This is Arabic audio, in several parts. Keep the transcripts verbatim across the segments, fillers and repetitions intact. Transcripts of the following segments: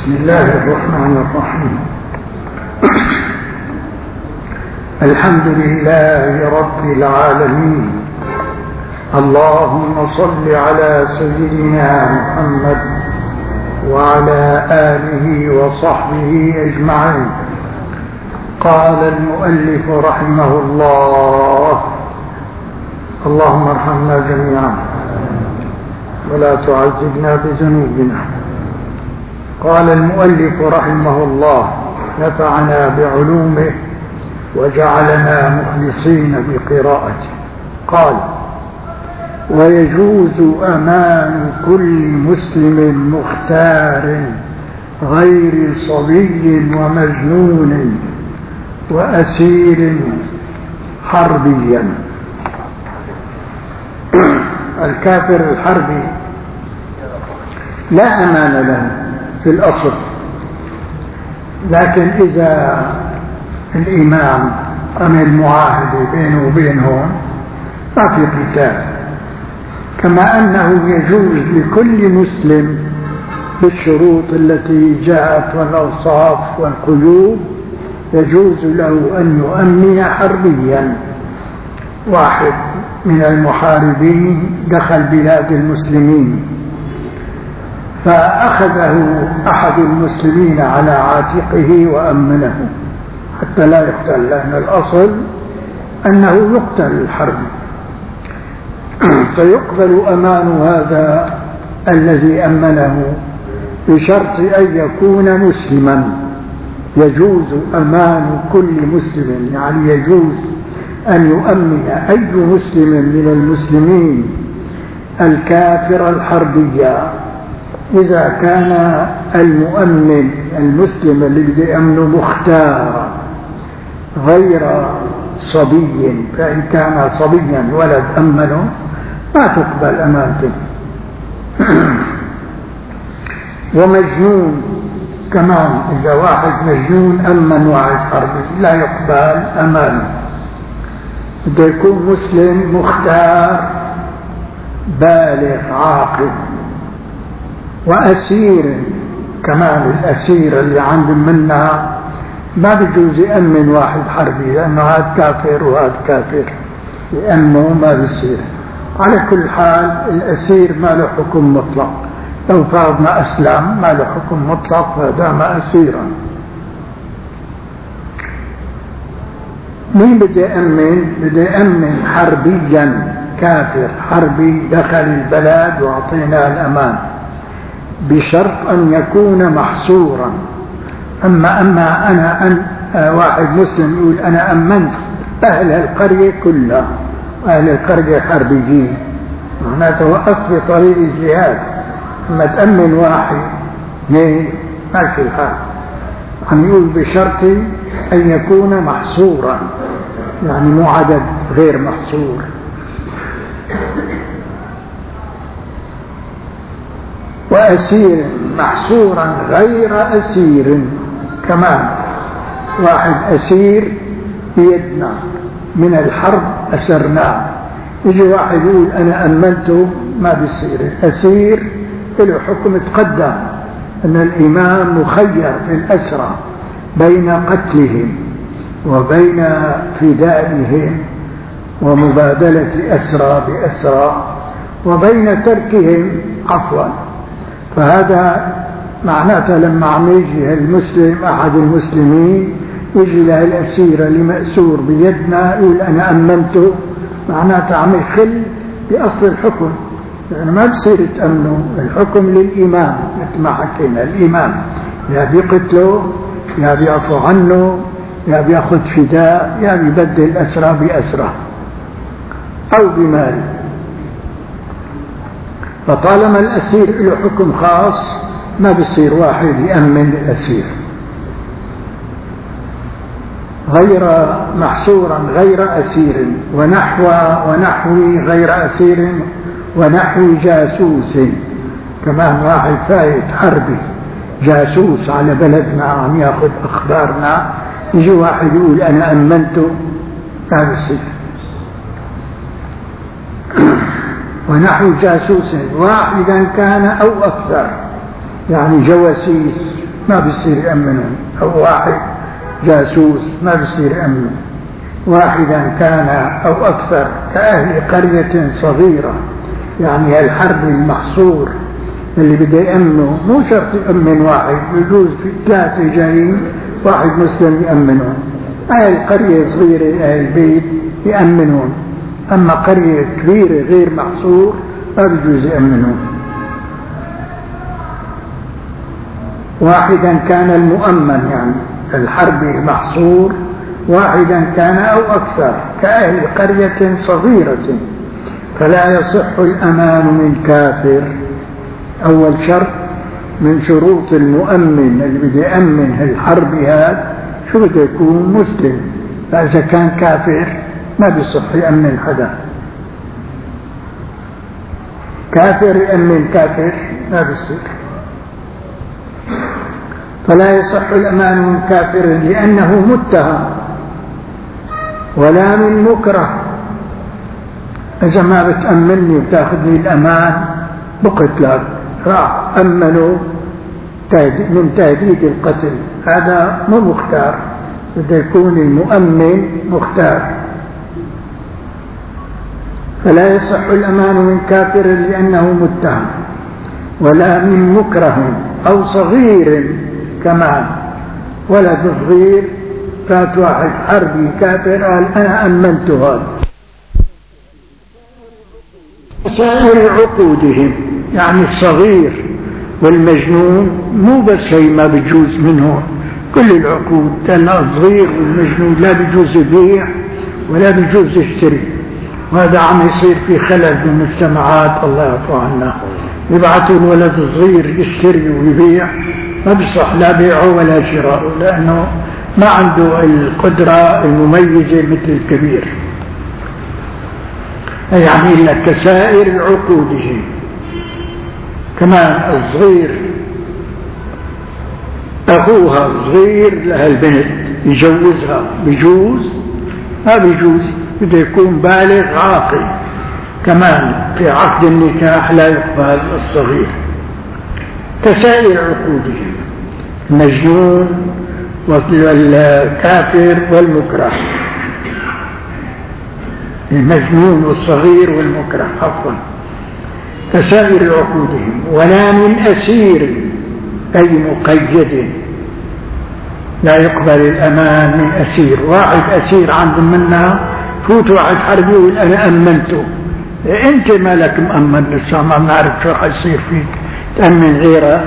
بسم الله الرحمن الرحيم. الحمد لله رب العالمين. اللهم صل على سيدنا محمد وعلى آله وصحبه أجمعين. قال المؤلف رحمه الله: اللهم ارحمنا جميعا ولا تعذبنا بذنوبنا. قال المؤلف رحمه الله: نفعنا بعلومه وجعلنا مخلصين بقراءته. قال: ويجوز أمان كل مسلم مختار غير صبي ومجنون وأسير حربيا. الكافر الحربي لا أمان له في الأصل، لكن إذا الإمام أم المعاهد بينه وبينهم ما في قتال، كما أنه يجوز لكل مسلم بالشروط التي جاءت والأوصاف والقيود يجوز له أن يؤمن حربيا. واحد من المحاربين دخل بلاد المسلمين فأخذه أحد المسلمين على عاتقه وأمنه حتى لا يقتل، لأن الأصل أنه يقتل الحرب، فيقبل أمان هذا الذي أمنه بشرط أن يكون مسلما. يجوز أمان كل مسلم، يعني يجوز أن يؤمن أي مسلم من المسلمين الكافر الحربية إذا كان المؤمن المسلم الذي يأمن مختار غير صبي، فإن كان صبيا ولد أمنه ما تقبل أمانته. ومجنون كمان، إذا واحد مجنون أمن واحد حربي لا يقبل أمانه. بده يكون مسلم مختار بالغ عاقل. وأسير كمان، الأسير اللي عندهم منها ما بيجوز يأمن واحد حربي، لأنه هذا كافر وهذا كافر، يأمنه ما بيصير. على كل حال الأسير ما له حكم مطلق، لو فرضنا أسلام ما له حكم مطلق فدام أسيرا. مين بده يأمن؟ بده يأمن حربيا، كافر حربي دخل البلد وأعطيناه الأمان بشرط أن يكون محصورا. أما أما أنا أن واحد مسلم يقول أنا أمنت أهل القرية كلها، أهل القرية حربيين، معناته وقف في طريق الجهاد. أما تأمن واحد ماشي الحال، عم يقول بشرط أن يكون محصورا، يعني مو عدد غير محصور. وأسير محصورا غير أسير كمان، واحد أسير بيدنا من الحرب أسرناه، يجي واحد يقول أنا أمنته ما بيصير. الأسير له حكم تقدم أن الإمام مخير في الأسرى بين قتلهم وبين فدائهم ومبادلة أسرى بأسرى وبين تركهم عفوا. فهذا معناته لما عم يجي المسلم أحد المسلمين يجي له الأسير اللي مأسور بيدنا يقول أنا أمنته، معناته عم يخل بأصل الحكم، يعني ما بصير تأمنوا. الحكم للإمام مثل ما حكينا، الإمام يا بيقتله يا بيعفو عنه يا بياخذ فداء يا بيبدل الأسرى بأسرى أو بمال. فطالما الأسير له حكم خاص ما بيصير واحد يأمن الأسير. غير محصورا غير أسير، ونحو ونحوي غير أسير، ونحو جاسوس كمان، واحد فايت حربي جاسوس على بلدنا عم ياخذ أخبارنا، يجي واحد يقول أنا أمنته ما بيصير. ونحو جاسوس واحدا كان أو أكثر، يعني جواسيس ما بيصير يأمنون، أو واحد جاسوس ما بيصير يأمن. واحدا كان أو أكثر كأهل قرية صغيرة، يعني الحرب المحصور اللي بده يأمنه مو شرط يأمن واحد، يجوز في ثلاثة جايين واحد مسلم يأمنون. أهل قرية صغيرة أهل بيت يأمنون، أما قرية كبيرة غير محصور ما بيجوز يأمنون. واحدا كان المؤمن، يعني الحرب محصور، واحدا كان أو أكثر كأهل قرية صغيرة فلا يصح الأمان من كافر. أول شرط من شروط المؤمن اللي بده يأمن الحرب هذا شو بده يكون؟ مسلم. فإذا كان كافر ما بيصح يأمن حدا. كافر يأمن كافر ما بيصير. فلا يصح الأمان من كافر لأنه متهم، ولا من مكره. إذا ما بتأمنني وتأخذني الأمان بقتلك، راح أمنوا من تهديد القتل، هذا مو مختار. بده يكون المؤمن مختار. فلا يصح الأمان من كافر لأنه متهم، ولا من مكره أو صغير كمان. ولد صغير فات واحد حربي كافر قال أنا أمنته هذا. سائر عقودهم، يعني الصغير والمجنون مو بس شيء ما بيجوز منه، كل العقود، لأن الصغير والمجنون لا بيجوز يبيع ولا بيجوز يشتري. وهذا عم يصير في خلل بالمجتمعات، الله يعفو عنا. يبعثوا الولد الصغير يشتري ويبيع، ما بيصح لا بيعه ولا شراءه، لأنه ما عنده القدرة المميزة مثل الكبير. يعني إلا كسائر عقودهم. كمان الصغير أخوها الصغير لها البنت يجوزها، بيجوز؟ ما بيجوز، بده يكون بالغ عاقل. كمان في عقد النكاح لا يقبل الصغير. كسائر عقودهم، المجنون والكافر والمكره، المجنون والصغير والمكره عفوا، كسائر عقودهم. ولا من أسير أي مقيد، لا يقبل الأمان من أسير. واحد أسير عندهم منا فوت واحد حربي يقول أنا أمنته، أنت مالك مأمن لسه ما بنعرف شو حيصير فيك، تأمن غيره.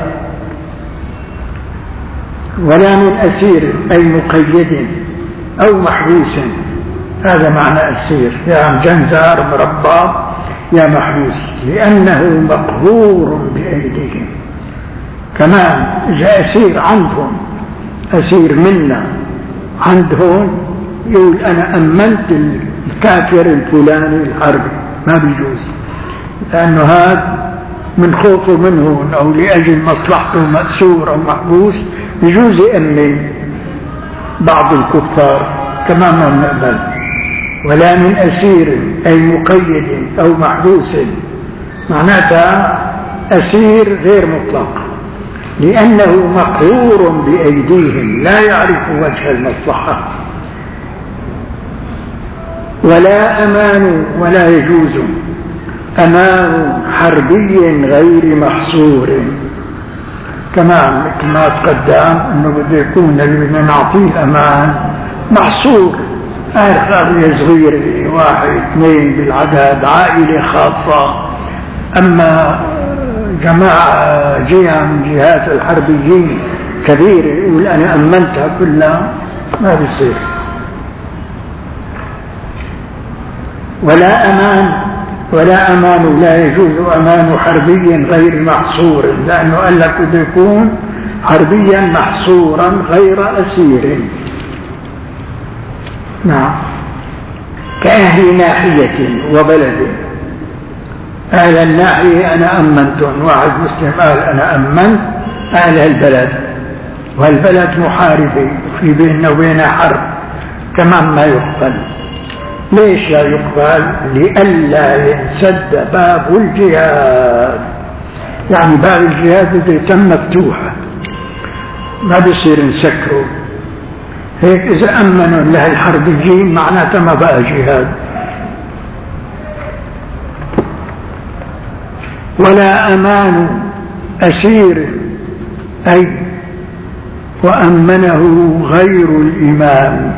ولا من أسير أي مقيد أو محبوس، هذا معنى أسير، يا مجنزر مربى يا محبوس، لأنه مقهور بأيديهم. كمان إذا أسير عندهم، أسير منا عندهم، يقول أنا أمنت الكافر الفلاني الحربي، ما بيجوز، لأنه هذا من خوفه منه أو لأجل مصلحته مأسور أو محبوس، يجوز يأمن بعض الكفار كما ما نقبل. ولا من أسير أي مقيد أو محبوس، معناتها أسير غير مطلق، لأنه مقهور بأيديهم لا يعرف وجه المصلحة. ولا أمان، ولا يجوز أمان حربي غير محصور. كمان مثل ما تقدم أنه بده يكون اللي بدنا نعطيه أمان محصور، قرية صغيرة واحد اثنين بالعدد، عائلة خاصة. أما جماعة جهة من جهات الحربيين كبيرة يقول أنا أمنتها كلها، ما بيصير. ولا أمان، ولا أمان لا يجوز أمان حربي غير محصور، لأنه قال لك بده يكون حربيا محصورا غير أسير. نعم. كأهل ناحية وبلد، أهل الناحية أنا أمنتهم، واحد مسلم قال أنا أمنت أهل البلد، والبلد محاربة في بيننا وبينها حرب، كمان ما يقبل. ليش لا يقبل؟ لئلا ينسد باب الجهاد، يعني باب الجهاد بده يتم مفتوحة، ما بيصير نسكره. هيك إذا أمنوا له الحربيين معناته ما بقى جهاد. ولا أمان أسير أي وأمنه غير الإمام.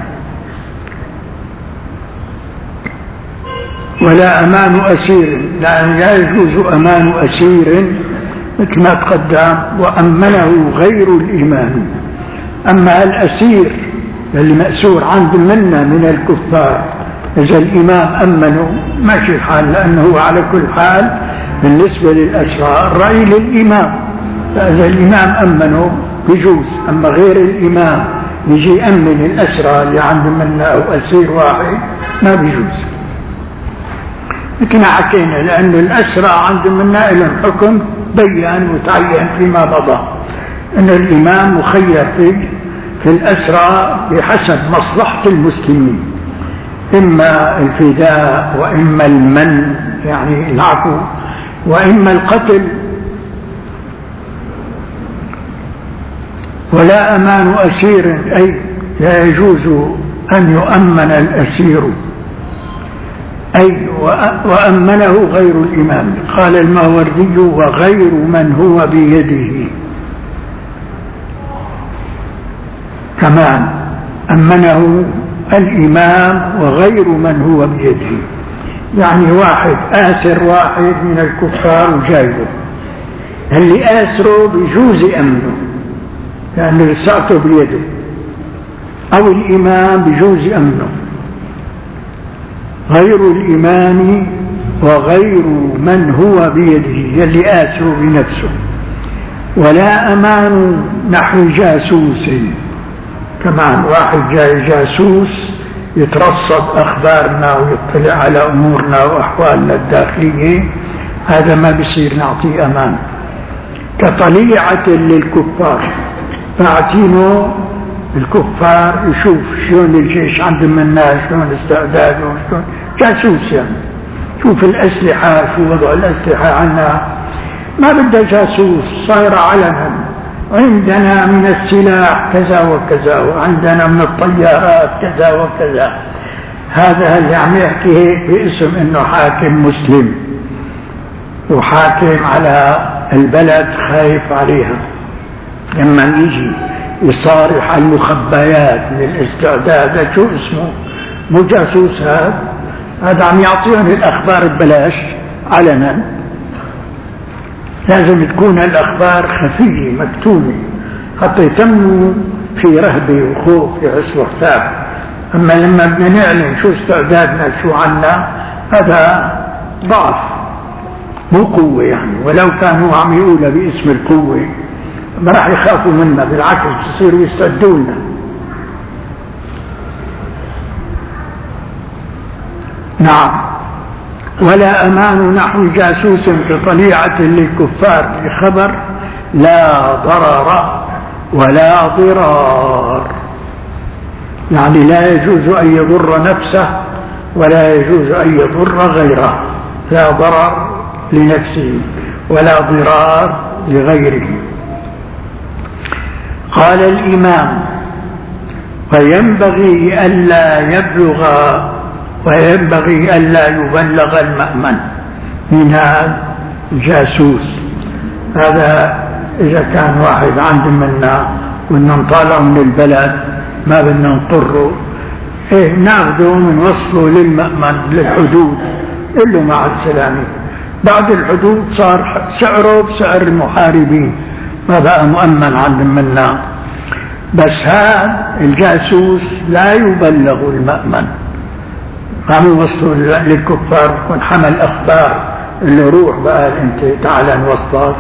ولا أمان أسير، لا يجوز أمان أسير مثل ما تقدم، وأمنه غير الإمام. أما الأسير اللي مأسور عند منا من الكفار إذا الإمام أمنه ماشي الحال، لأنه على كل حال بالنسبة للأسرى الرأي للإمام، فإذا الإمام أمنه يجوز. أما غير الإمام يجي يأمن الأسرى اللي عند منا أو أسير واحد ما بيجوز. لكن حكينا لأن الأسرى عند منا لهم حكم بيان وتعين فيما مضى أن الإمام مخير في في الأسرى بحسب مصلحة المسلمين، إما الفداء وإما المن يعني العفو وإما القتل. ولا أمان أسير أي لا يجوز أن يؤمن الأسير أي وأمنه غير الإمام. قال الماوردي وغير من هو بيده كمان أمنه الإمام وغير من هو بيده، يعني واحد آسر واحد من الكفار وجايبه، اللي آسره بيجوز أمنه لأن رسالته بيده، أو الإمام بيجوز أمنه. غير الإمام وغير من هو بيده اللي آسره بنفسه. ولا أمان نحو جاسوس، كمان واحد جاي جاسوس يترصد أخبارنا ويطلع على أمورنا وأحوالنا الداخلية، هذا ما بيصير نعطيه أمان. كطليعة للكفار، فاعطينه الكفار يشوف شلون الجيش عندهم من الناس، شلون استعدادهم، شلون جاسوس يعني شوف الأسلحة، شو وضع الأسلحة عنا. ما بدها جاسوس، صايرة علنا عندنا من السلاح كذا وكذا وعندنا من الطيارات كذا وكذا. هذا اللي عم يحكي هيك باسم انه حاكم مسلم وحاكم على البلد خايف عليها. لما يجي يصارح على المخبيات من الاستعداد، شو اسمه؟ مو جاسوس، هذا هذا عم يعطيهم الاخبار ببلاش علنا. لازم تكون الأخبار خفية مكتومة حتى يتموا في رهبة وخوف يحسوا حساب. أما لما بدنا نعلن شو استعدادنا شو عنا، هذا ضعف مو قوة يعني. ولو كانوا عم يقولوا باسم القوة ما راح يخافوا منا، بالعكس بصيروا يستعدوا لنا. نعم. ولا أمان نحو جاسوس كطليعة للكفار بخبر لا ضرر ولا ضرار، يعني لا يجوز أن يضر نفسه ولا يجوز أن يضر غيره. لا ضرر لنفسه ولا ضرار لغيره. قال الإمام وينبغي ألا يبلغ وينبغي ألا يبلغ المأمن من هذا الجاسوس. هذا إذا كان واحد عند منا بدنا نطالعه من البلد ما بدنا نضره، إيه ناخذه ونوصله للمأمن للحدود، قل له مع السلامة. بعد الحدود صار سعره بسعر المحاربين، ما بقى مؤمن عند منا. بس هذا الجاسوس لا يبلغ المأمن، عم يوصلوا للكفار ونحمل أخبار اللي روح بقى انت تعال نوصلك.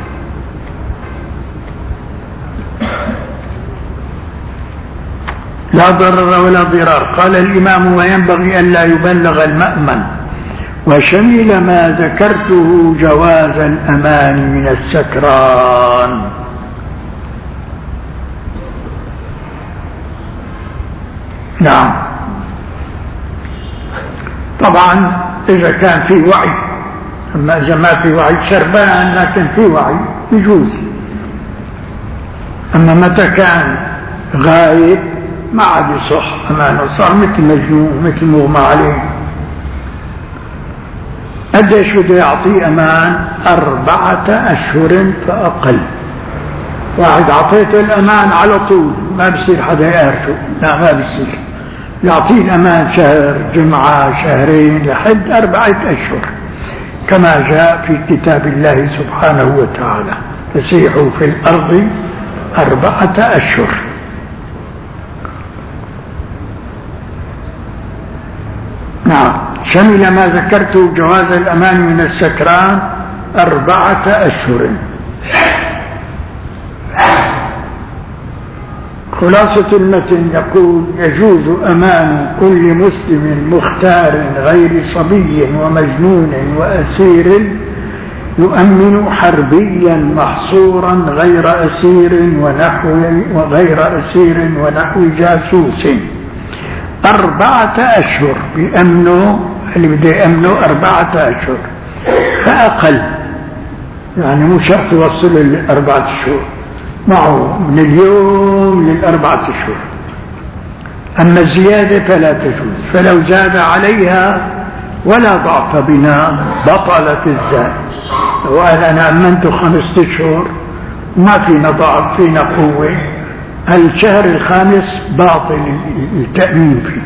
لا ضرر ولا ضرار. قال الإمام وينبغي أن لا يبلغ المأمن، وشمل ما ذكرته جواز الأمان من السكران. نعم. طبعا إذا كان في وعي، أما إذا ما في وعي شربان لكن في وعي يجوز. أما متى كان غايب ما عاد يصح أمانه، صار مثل مجنون مثل مغمى عليه. قديش بده يعطيه أمان؟ أربعة أشهر فأقل. واحد عطيته الأمان على طول ما بصير حدا يعرفه، لا ما بصير، يعطيه الأمان شهر، جمعة، شهرين، لحد أربعة أشهر كما جاء في كتاب الله سبحانه وتعالى: فسيحوا في الأرض أربعة أشهر. نعم، شمل ما ذكرته جواز الأمان من السكران أربعة أشهر. خلاصة المتن يقول: يجوز أمان كل مسلم مختار غير صبي ومجنون وأسير يؤمن حربيا محصورا غير أسير ونحو وغير أسير ونحو جاسوس أربعة أشهر. بأمنه اللي بده يأمنه أربعة أشهر فأقل، يعني مو شرط يوصل لأربعة أشهر، معه من اليوم للأربعة أشهر. أما الزيادة فلا تجوز، فلو زاد عليها ولا ضعف بنا بطلت الزاد. وقال أنا أمنت خمسة أشهر ما فينا ضعف فينا قوة، الشهر الخامس باطل التأمين فيه.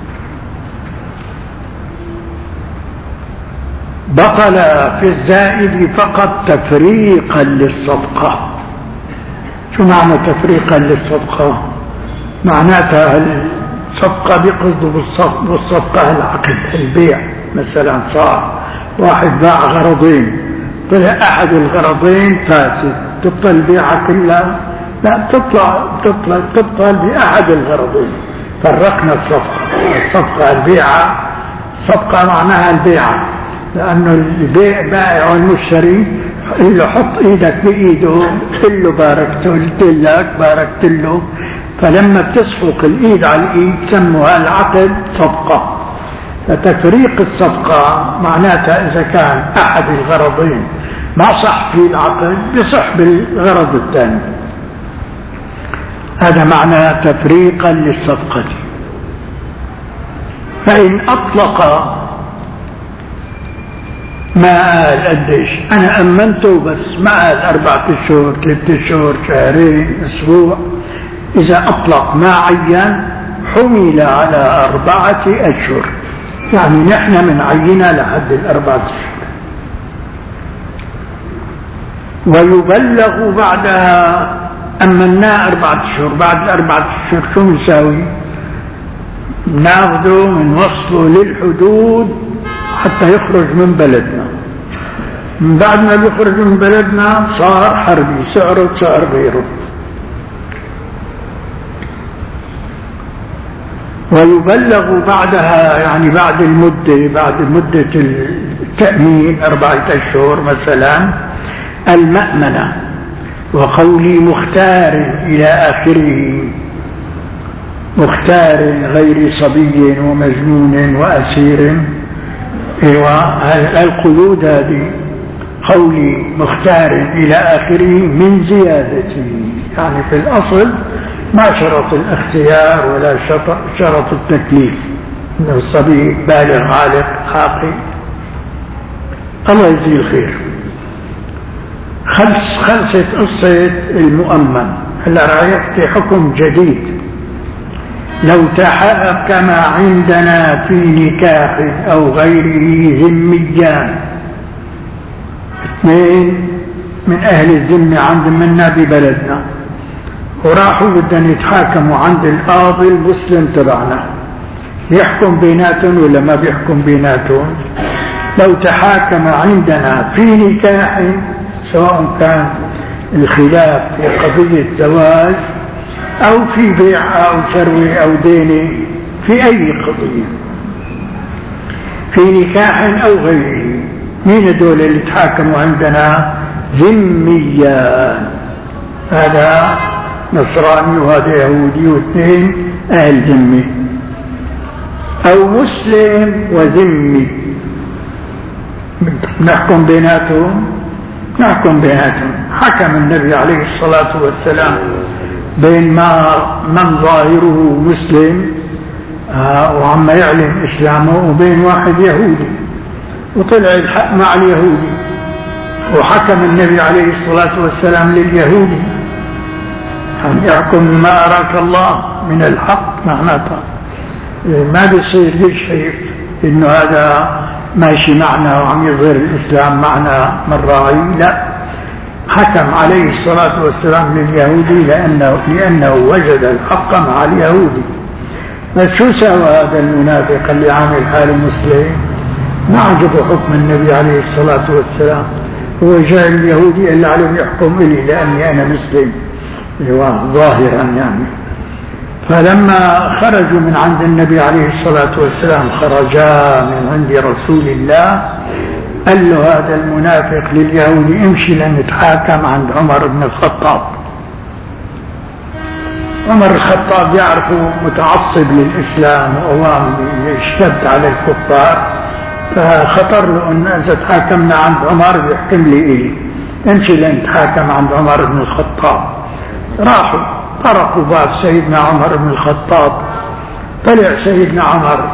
بطل في الزائد فقط تفريقا للصفقة. شو معنى تفريقا للصفقة؟ معناتها الصفقة بيقصدوا بالصفقة العقد، البيع. مثلا صار واحد باع غرضين، طلع أحد الغرضين فاسد، تبطل البيعة كلها؟ لا، تطلع تطلع تبطل بأحد الغرضين. فرقنا الصفقة، الصفقة البيعة، الصفقة معناها البيعة، لأنه البيع بائع والمشتري قل له حط ايدك بايده، قل له باركت لك باركت له. فلما بتصفق الايد على الايد سموها العقد صفقة. فتفريق الصفقة معناتها اذا كان احد الغرضين ما صح في العقد بصح بالغرض الثاني. هذا معنى تفريقا للصفقة. فإن أطلق ما قال قديش أنا أمنته بس ما قال أربعة أشهر، ثلاثة أشهر، شهرين، أسبوع، إذا أطلق ما عين حمل على أربعة أشهر، يعني نحن من عينة لحد الأربعة أشهر. ويبلغ بعدها، أمناه أربعة أشهر، بعد الأربعة أشهر شو نساوي؟ ناخذه من وصله للحدود حتى يخرج من بلدنا. من بعد ما يخرج من بلدنا صار حربي، سعره سعر غيره. ويبلغ بعدها، يعني بعد المدة، بعد مدة التأمين أربعة أشهر مثلا، المأمنة. وقولي مختار إلى آخره، مختار غير صبي ومجنون وأسير. ايوه القيود هذه، قولي مختار الى اخره من زيادته، يعني في الاصل ما شرط الاختيار ولا شرط التكليف، انه الصبي بالغ عالق عاقل. الله يجزيه الخير. خلص خلصت قصة المؤمن. هلا راح يحكي حكم جديد. لو تحكم عندنا في نكاح أو غيره ذميان، اثنين من أهل الذمة عند منا ببلدنا، وراحوا بدهم يتحاكموا عند القاضي المسلم تبعنا، يحكم بيناتهم ولا ما بيحكم بيناتهم؟ لو تحاكم عندنا في نكاح، سواء كان الخلاف في قضية زواج أو في بيع أو شروي أو دين، في أي قضية، في نكاح أو غيره، مين دول اللي تحاكموا عندنا؟ ذميان، هذا نصراني وهذا يهودي واثنين أهل ذمي، أو مسلم وذمي، نحكم بيناتهم، نحكم بيناتهم. حكم النبي عليه الصلاة والسلام بين ما من ظاهره مسلم وعم يعلن إسلامه وبين واحد يهودي، وطلع الحق مع اليهودي، وحكم النبي عليه الصلاة والسلام لليهودي أن يحكم ما أراك الله من الحق. معناته ما بيصير يشهد إنه هذا ماشي معنا وعم يظهر الإسلام معنا من راعي، لا، حكم عليه الصلاة والسلام لليهودي لأنه, لأنه وجد الحق مع اليهودي. فشو سوى هذا المنافق اللي عامل حاله مسلم؟ ما عجبه حكم النبي عليه الصلاة والسلام، هو جاء اليهودي قال عليهم يحكم إلي لأني أنا مسلم ظاهرا يعني. فلما خرجوا من عند النبي عليه الصلاة والسلام خرجا من عند رسول الله، قال له هذا المنافق لليهودي امشي لنتحاكم عند عمر بن الخطاب. عمر الخطاب يعرفه متعصب للإسلام وأوام يشتد على الكفار، فخطر له أن إذا تحاكمنا عند عمر يحكم لي إيه، امشي لنتحاكم عند عمر بن الخطاب. راحوا طرقوا باب سيدنا عمر بن الخطاب، طلع سيدنا عمر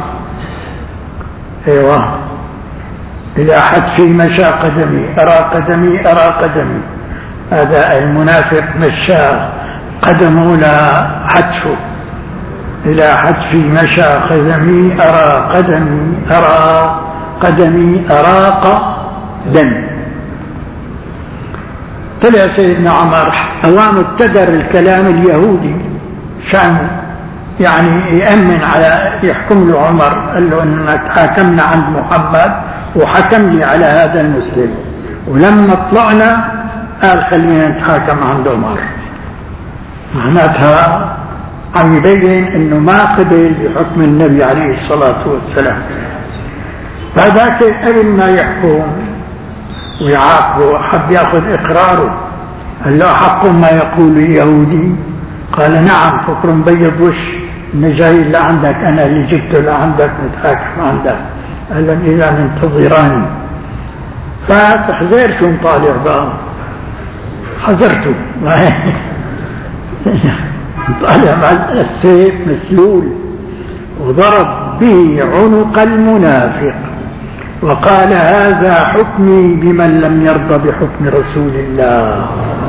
ايوه إلى حد في مشى قدمي أرى قدمي أرى قدمي. هذا المنافق مشى قدمه لا حتفه إلى حد في مشى قدمي أرى قدمي أرى قدمي أراق دم. طلع سيدنا عمر أوام ابتدر الكلام اليهودي شان يعني يأمن على يحكم له عمر، قال له أننا تحاكمنا عند محمد وحكم لي على هذا المسلم، ولما طلعنا قال خلينا نتحاكم عند عمر. معناتها عم يبين أنه ما قبل بحكم النبي عليه الصلاة والسلام. فذاك قبل ما يحكم ويعاقبه حب ياخذ إقراره، قال له حق ما يقول اليهودي؟ قال نعم، فكر مبيض وش إن جاي لعندك أنا اللي جبته لعندك نتحاكم عندك. قال له إذا انتظراني. فحذرته طالع بقى، حذرته طالع مع السيف مسلول وضرب به عنق المنافق وقال هذا حكمي بمن لم يرضى بحكم رسول الله.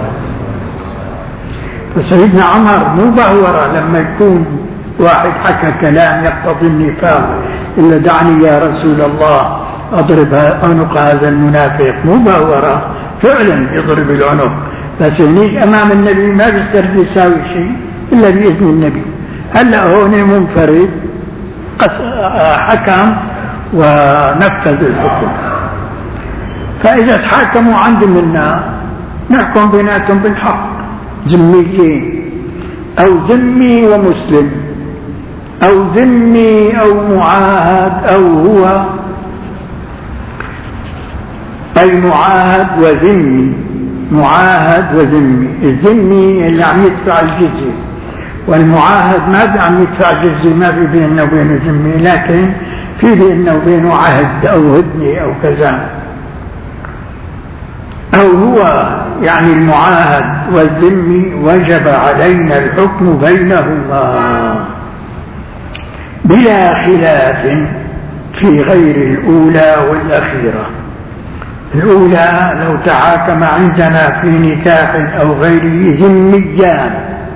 فسيدنا عمر مو بهورة لما يكون واحد حكى كلام يقتضي النفاق إلا دعني يا رسول الله أضرب عنق هذا المنافق، مو بهورة، فعلا يضرب العنق، بس هنيك أمام النبي ما بيسترد يساوي شيء إلا بإذن النبي. هلأ هون منفرد حكم ونفذ الحكم. فإذا تحاكموا عند منا نحكم بيناتهم بالحق، ذميين أو ذمي ومسلم أو ذمي أو معاهد أو هو أي معاهد وذمي، معاهد وذمي. الذمي اللي عم يدفع الجزية، والمعاهد ما عم يدفع الجزية، ما في بيننا وبينه ذمي، لكن في بيننا وبينه عهد أو هدنة أو كذا. أو هو يعني المعاهد والذمي وجب علينا الحكم بينهما بلا خلاف في غير الأولى والأخيرة. الأولى لو تحاكم عندنا في نكاح أو غيره ذميان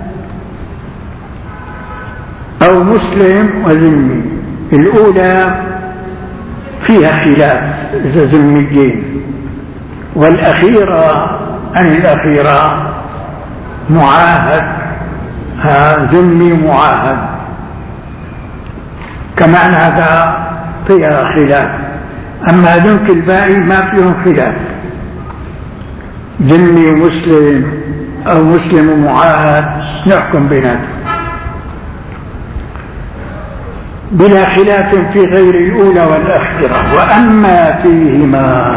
أو مسلم وذمي، الأولى فيها خلاف إذا ذميين، والأخيرة عن الأخيرة معاهد ذمي معاهد، كمان هذا فيها خلاف. أما ذنك الباقي ما فيهم خلاف، ذمي ومسلم أو مسلم ومعاهد نحكم بيناتهم بلا خلاف في غير الأولى والأخيرة. وأما فيهما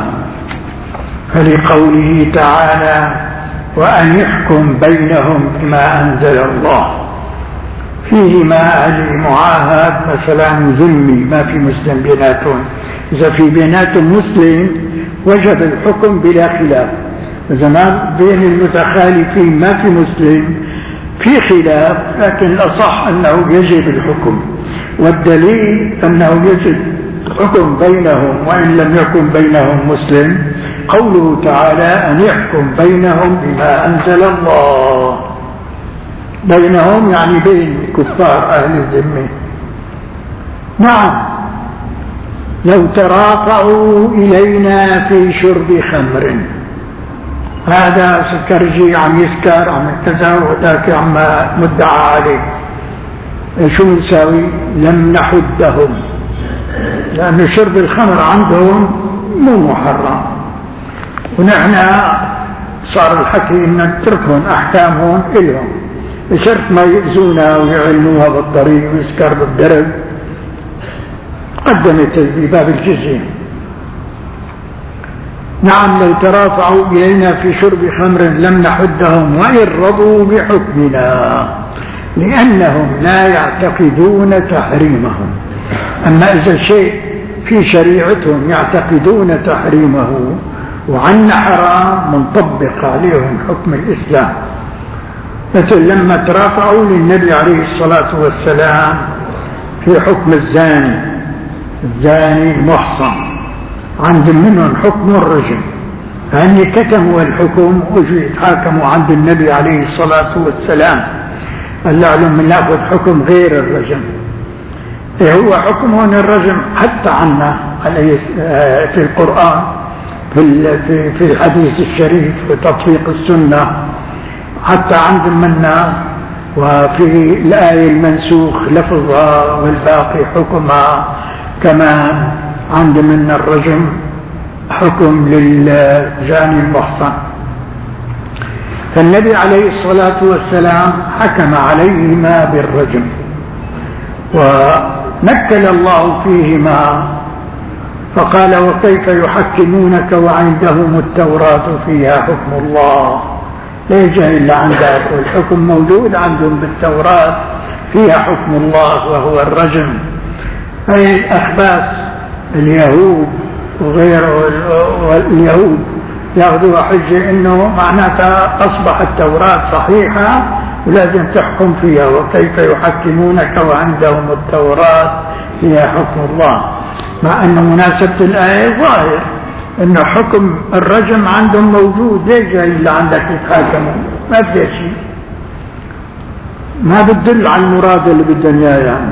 فلقوله تعالى وأن يحكم بينهم بما أنزل الله، فيهما المعاهد مثلا ذمي ما في مسلم بيناتهم، إذا في بيناتهم مسلم وجب الحكم بلا خلاف، إذا ما بين المتخالفين ما في مسلم في خلاف، لكن الأصح أنه يجب الحكم، والدليل أنه يجب الحكم بينهم وإن لم يكن بينهم مسلم قوله تعالى أن يحكم بينهم بما أنزل الله. بينهم يعني بين كفار أهل الذمة. نعم، لو ترافعوا إلينا في شرب خمر، هذا سكرجي عم يسكر عم يتزاوج وذاك عم مدعى عليه، شو نساوي؟ لم نحدهم، لأن شرب الخمر عندهم مو محرم، ونحن صار الحكي إن نتركهم أحكامهم إلهم بشرط ما يؤذونا ويعلنوها بالطريق ويسكر بالدرب. قدمت بباب الجزية. نعم، لو ترافعوا إلينا في شرب خمر لم نحدهم وإن رضوا بحكمنا، لأنهم لا يعتقدون تحريمهم. أما إذا شيء في شريعتهم يعتقدون تحريمه وعنا حرام منطبق عليهم حكم الإسلام. مثل لما ترافعوا للنبي عليه الصلاة والسلام في حكم الزاني الزاني المحصن، عند منهم حكم الرجم، فأني كتموا الحكم وجوا يتحاكموا عند النبي عليه الصلاة والسلام، قال لهم ناخذ حكم غير الرجم. إيه هو حكمهم الرجم حتى عنا في القرآن، في الحديث الشريف، في تطبيق السنة حتى عند منا، وفي الآية المنسوخ لفظها والباقي حكمها، كما عند منا الرجم حكم للزاني المحصن. فالنبي عليه الصلاة والسلام حكم عليهما بالرجم، ونكل الله فيهما فقال وكيف يحكمونك وعندهم التوراة فيها حكم الله. لا يجي إلا عندك، والحكم موجود عندهم بالتوراة فيها حكم الله وهو الرجم. أي الأخباث اليهود وغيره واليهود ياخذوا حجة إنه معناتها أصبح التوراة صحيحة ولازم تحكم فيها، وكيف يحكمونك وعندهم التوراة فيها حكم الله، مع أن مناسبة الآية ظاهر إنه حكم الرجم عندهم موجود. ليش جاي اللي عندك يتحاكموا؟ ما في شيء، ما بتدل على المراد اللي بدهم اياه يعني.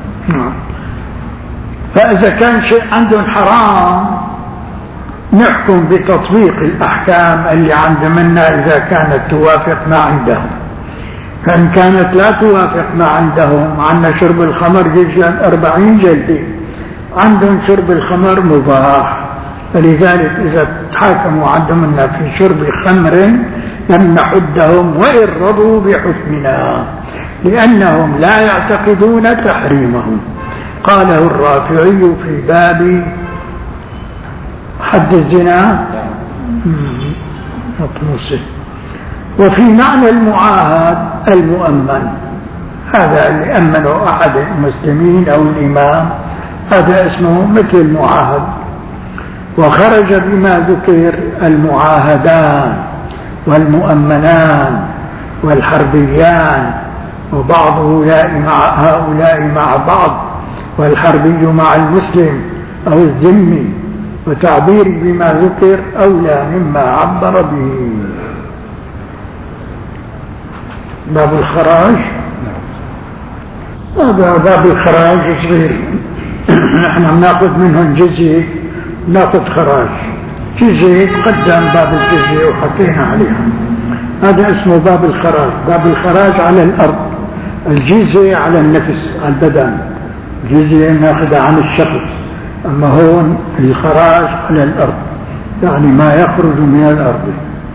فإذا كان شيء عندهم حرام نحكم بتطبيق الأحكام اللي عند منا إذا كانت توافق ما عندهم. فإن كانت لا توافق ما عندهم، عندنا شرب الخمر يجلد أربعين جلدة، عندهم شرب الخمر مباح، فلذلك إذا تحاكموا عندهم منا في شرب خمر لم نحدهم وإن رضوا بحكمنا، لأنهم لا يعتقدون تحريمهم. قاله الرافعي في باب حد الزنا مطموسه. وفي معنى المعاهد المؤمن، هذا اللي أمنه أحد المسلمين أو الإمام، هذا اسمه مثل المعاهد. وخرج بما ذكر المعاهدان والمؤمنان والحربيان، وبعض هؤلاء مع هؤلاء مع بعض، والحربي مع المسلم أو الذمي، وتعبير بما ذكر أولى مما عبر به. باب الخراج، هذا باب الخراج صغير، نحن ناخذ منهم جزية، ناخذ خراج. جزية قدم باب الجزية وحكينا عليها، هذا اسمه باب الخراج. باب الخراج على الأرض، الجزية على النفس على البدن، الجزية ناخذها عن الشخص، أما هون الخراج على الأرض يعني ما يخرج من الأرض.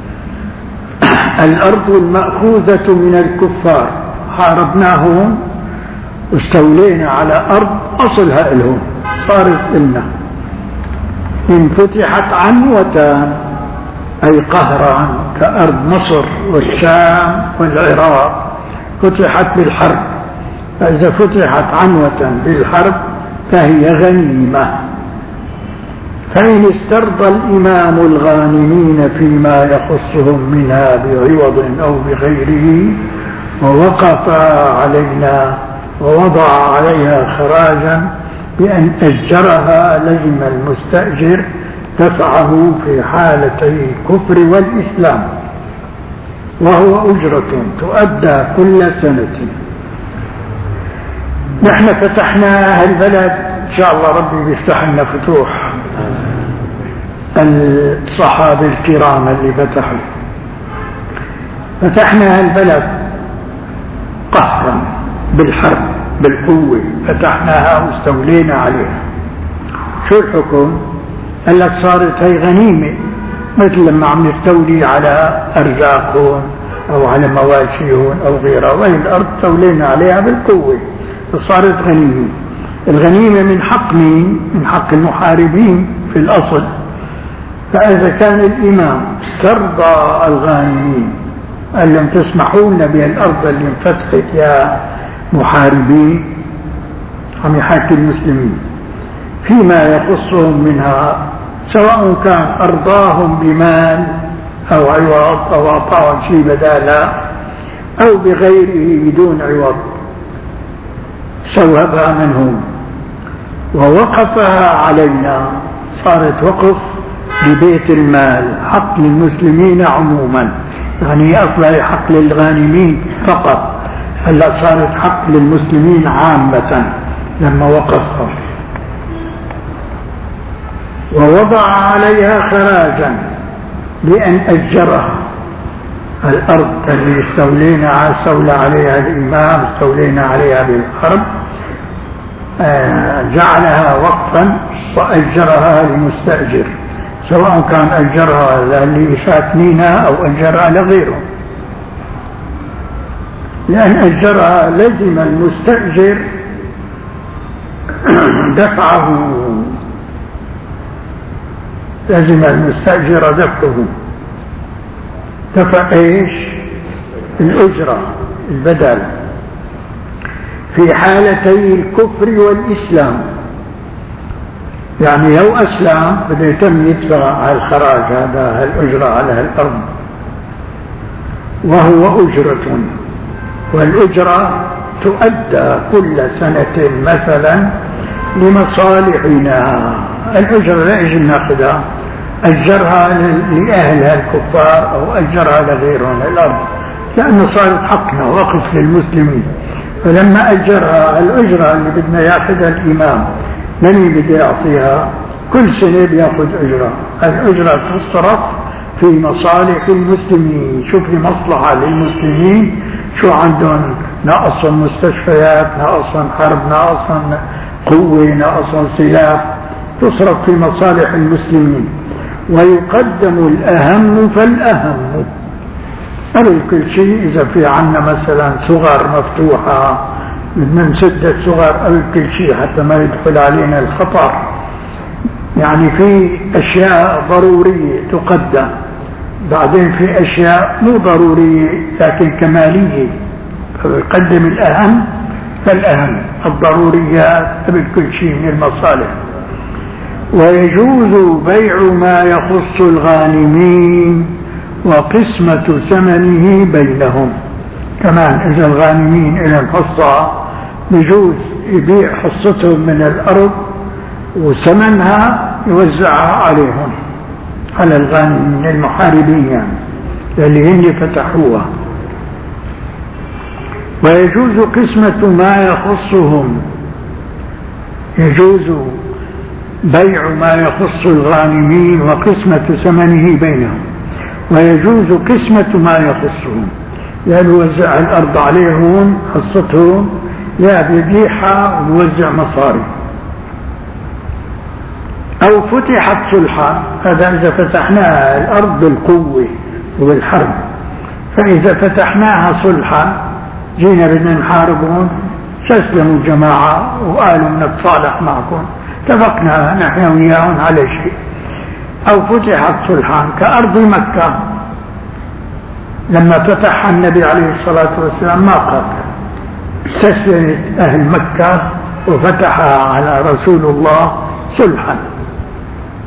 الأرض المأخوذة من الكفار، حاربناهم واستولينا على أرض أصلها إلهم صارت إلنا. إن فتحت عنوة أي قهرا كأرض مصر والشام والعراق فتحت بالحرب، فإذا فتحت عنوة بالحرب فهي غنيمة. فإن استرضى الإمام الغانمين فيما يخصهم منها بعوض أو بغيره ووقف علينا ووضع عليها خراجا بأن أجرها لزم المستأجر دفعه في حالتي الكفر والإسلام، وهو أجرة تؤدى كل سنة. نحن فتحنا البلد إن شاء الله ربي بيفتح لنا فتوح الصحابة الكرام اللي فتحوا. فتحنا البلد قهرا بالحرب بالقوة، فتحناها واستولينا عليها. شو الحكم؟ قال لك صارت هي غنيمة، مثل لما عم نستولي على أرزاقهم أو على مواشيهم أو غيرها، وهي الأرض استولينا عليها بالقوة فصارت غنيمة. الغنيمة من حق مين؟ من حق المحاربين في الأصل. فإذا كان الإمام ترضى الغانمين قال لهم تسمحوا لنا بالأرض اللي انفتحت يا محاربين، عم يحاكي المسلمين فيما يخصهم منها، سواء كان أرضاهم بمال أو عوض أو أعطاهم شيء بدالا أو بغيره بدون عوض، سوهبها منهم ووقفها علينا، صارت وقف ببيت المال حق للمسلمين عموما، يعني أصبح حق للغانمين فقط، هلا صارت حق للمسلمين عامة لما وقفها. ووضع عليها خراجا بأن أجرها، الأرض اللي استولينا استولى عليها الإمام استولينا عليها بالحرب جعلها وقفا وأجرها للمستأجر، سواء كان أجرها اللي ساكنينها أو أجرها لغيره، لأن أجرها لزم المستأجر دفعه، لزم المستأجر دفعه دفع ايش؟ الأجرة البدل في حالتي الكفر والإسلام. يعني لو أسلم بده يتم يدفع الخراج هذا الأجرة على الأرض، وهو أجرة، والأجرة تؤدى كل سنة مثلا لمصالحنا. الأجرة لا يجب ناخذها أجرها لأهلها الكفار أو أجرها لغيرهم الأرض، لأنه صارت حقنا وقف للمسلمين. فلما أجرها الأجرة اللي بدنا ياخذها الإمام من بده يعطيها؟ كل سنة بياخذ أجرة، الأجرة تصرف في مصالح المسلمين. شوف لي مصلحة للمسلمين، شو عندهم ناقصهم مستشفيات، ناقصهم حرب، ناقصهم قوة، ناقصهم سلاح، تصرف في مصالح المسلمين. ويقدم الأهم فالأهم، قبل كل شيء إذا في عنا مثلا صغر مفتوحة بدنا نسد الصغر قبل كل شيء حتى ما يدخل علينا الخطر. يعني في أشياء ضرورية تقدم، بعدين في أشياء مو ضرورية لكن كمالية، فيقدم الأهم فالأهم، الضروريات قبل كل شيء من المصالح. ويجوز بيع ما يخص الغانمين وقسمة ثمنه بينهم. كمان إذا الغانمين إلى حصة يجوز يبيع حصتهم من الأرض وثمنها يوزعها عليهم، على الغانمين المحاربين يعني اللي هن فتحوها. ويجوز قسمة ما يخصهم، يجوز بيع ما يخص الغانمين وقسمة ثمنه بينهم. ويجوز قسمة ما يخصهم، يعني يوزع الأرض عليهم حصتهم، يا بيبيعها ويوزع مصاري. أو فتحت صلحا، هذا إذا فتحناها الأرض بالقوة وبالحرب. فإذا فتحناها صلحا جينا بدنا نحاربهم، استسلموا الجماعة وقالوا نتصالح معكم، اتفقنا نحن وياهم على شيء. أو فتحت صلحا كأرض مكة، لما فتحها النبي عليه الصلاة والسلام ما قاتل، استسلمت أهل مكة وفتحها على رسول الله صلحا.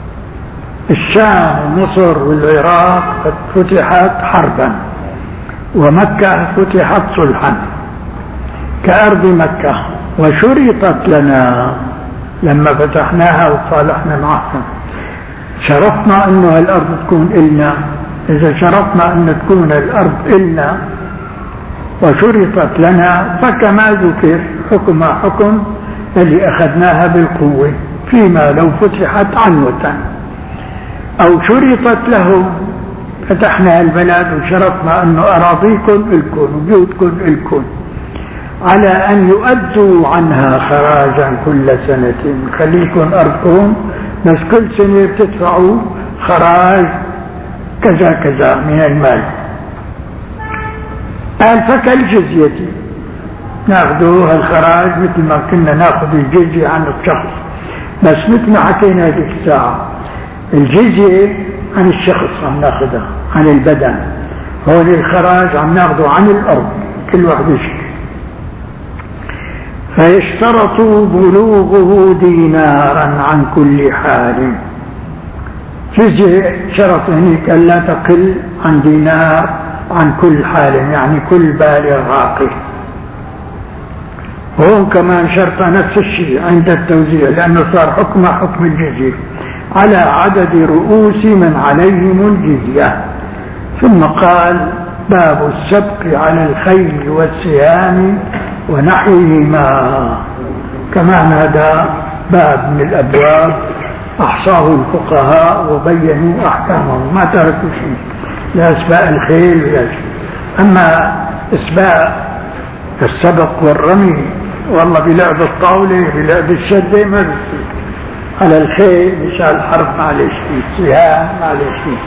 الشام ومصر والعراق فتحت حربا، ومكة فتحت صلحا كأرض مكة، وشرطت لنا لما فتحناها وصالحنا معهم، شرطنا انه الارض تكون إلنا. اذا شرطنا ان تكون الارض إلنا وشرطت لنا فكما ذكر حكم حكم اللي اخذناها بالقوة، فيما لو فتحت عنوة او شرطت لهم، فتحنا البلد وشرطنا انه اراضيكم الكم وبيوتكم الكم، على ان يؤدوا عنها خراجا كل سنة، خليكم ارضكم بس كل سنة بتدفعوا خراج كذا كذا من المال. قال فكالجزية، ناخذوا الخراج مثل ما كنا ناخذ الجزية عن الشخص، بس مثل ما حكينا هذيك الساعة الجزية عن الشخص عم ناخذها عن البدن، هون الخراج عم ناخذه عن الأرض كل واحد يشتري. فيشترط بلوغه دينارا عن كل حال، جزء شرط هنيك ألا تقل عن دينار عن كل حال، يعني كل بالغ عاقل. هون كمان شرط نفس الشيء عند التوزيع، لأنه صار حكم حكم الجزية على عدد رؤوس من عليهم الجزية. ثم قال باب السبق على الخيل والسهام ونحوهما، كمان هذا باب من الأبواب أحصاه الفقهاء وبينوا أحكامه، ما تركوا شيء، لا أسباء الخيل ولا شيء. أما أسباء السبق والرمي والله بلعب الطاولة بلعب الشدة ما بيصير، على الخيل مشان الحرب معلش فيه، السهام معلش فيه.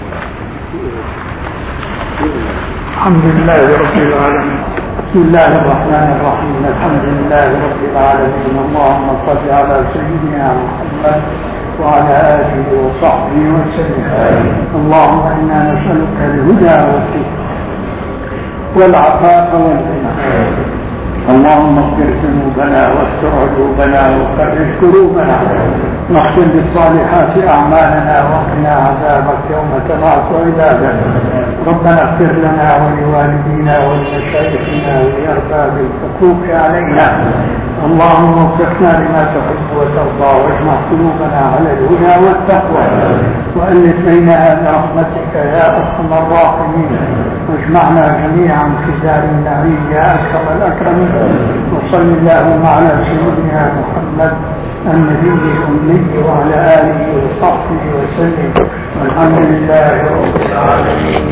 الحمد لله رب العالمين، بسم الله الرحمن الرحيم، الحمد لله رب العالمين، اللهم صل على سيدنا محمد وعلى آله وصحبه وسلم. اللهم إنا نسألك الهدى والتقى والعفاف والغنى، اللهم اغفر ذنوبنا واستر عيوبنا وفرج كروبنا، واختم بالصالحات أعمالنا وقنا عذابك يوم تبعث عبادك. ربنا اغفر لنا ولوالدينا ولمشايخنا ولأرباب الحقوق علينا، اللهم وفقنا لما تحب وترضى، واجمع قلوبنا على الهدى والتقوى، وألف بيننا برحمتك يا أرحم الراحمين، واجمعنا جميعا في دار النعيم يا أكرم الأكرمين. وصل اللهم على سيدنا محمد النبي الأمي وعلى آله وصحبه وسلم، والحمد لله رب العالمين.